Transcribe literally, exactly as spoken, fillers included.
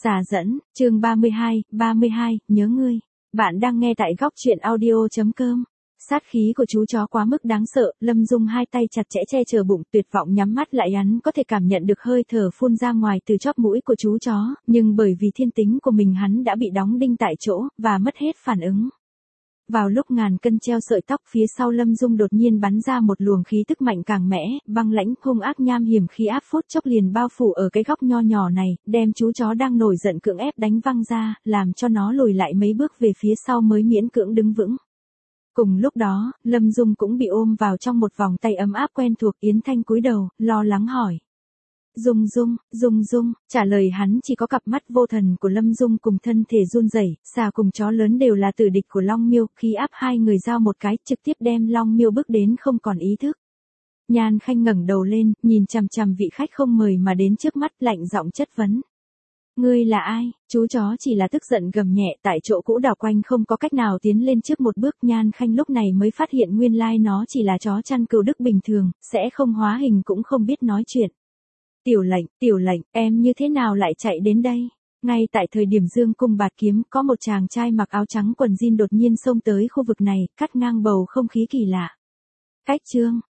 Xà dẫn, chương ba mươi hai, ba mươi hai, nhớ ngươi. Bạn đang nghe tại góc truyện audio.com. Sát khí của chú chó quá mức đáng sợ, Lâm Dung hai tay chặt chẽ che chở bụng, tuyệt vọng nhắm mắt lại. Hắn có thể cảm nhận được hơi thở phun ra ngoài từ chóp mũi của chú chó, nhưng bởi vì thiên tính của mình hắn đã bị đóng đinh tại chỗ, và mất hết phản ứng. Vào lúc ngàn cân treo sợi tóc, phía sau Lâm Dung đột nhiên bắn ra một luồng khí tức mạnh càng mẽ, băng lãnh, hung ác, nham hiểm, khí áp phút chốc liền bao phủ ở cái góc nho nhỏ này, đem chú chó đang nổi giận cưỡng ép đánh văng ra, làm cho nó lùi lại mấy bước về phía sau mới miễn cưỡng đứng vững. Cùng lúc đó, Lâm Dung cũng bị ôm vào trong một vòng tay ấm áp quen thuộc. Yến Thanh cúi đầu, lo lắng hỏi. Dung Dung, Dung Dung, trả lời hắn chỉ có cặp mắt vô thần của Lâm Dung cùng thân thể run rẩy. Xà cùng chó lớn đều là tử địch của Long Miêu, khí áp hai người giao một cái, trực tiếp đem Long Miêu bước đến không còn ý thức. Nhan Khanh ngẩng đầu lên, nhìn chằm chằm vị khách không mời mà đến trước mắt, lạnh giọng chất vấn. Ngươi là ai? Chú chó chỉ là tức giận gầm nhẹ, tại chỗ cũ đảo quanh không có cách nào tiến lên trước một bước. Nhan Khanh lúc này mới phát hiện nguyên lai nó chỉ là chó chăn cừu đức bình thường, sẽ không hóa hình cũng không biết nói chuyện. Tiểu lệnh, tiểu lệnh, em như thế nào lại chạy đến đây? Ngay tại thời điểm dương cung bạt kiếm, có một chàng trai mặc áo trắng quần jean đột nhiên xông tới khu vực này, cắt ngang bầu không khí kỳ lạ. Cách chương,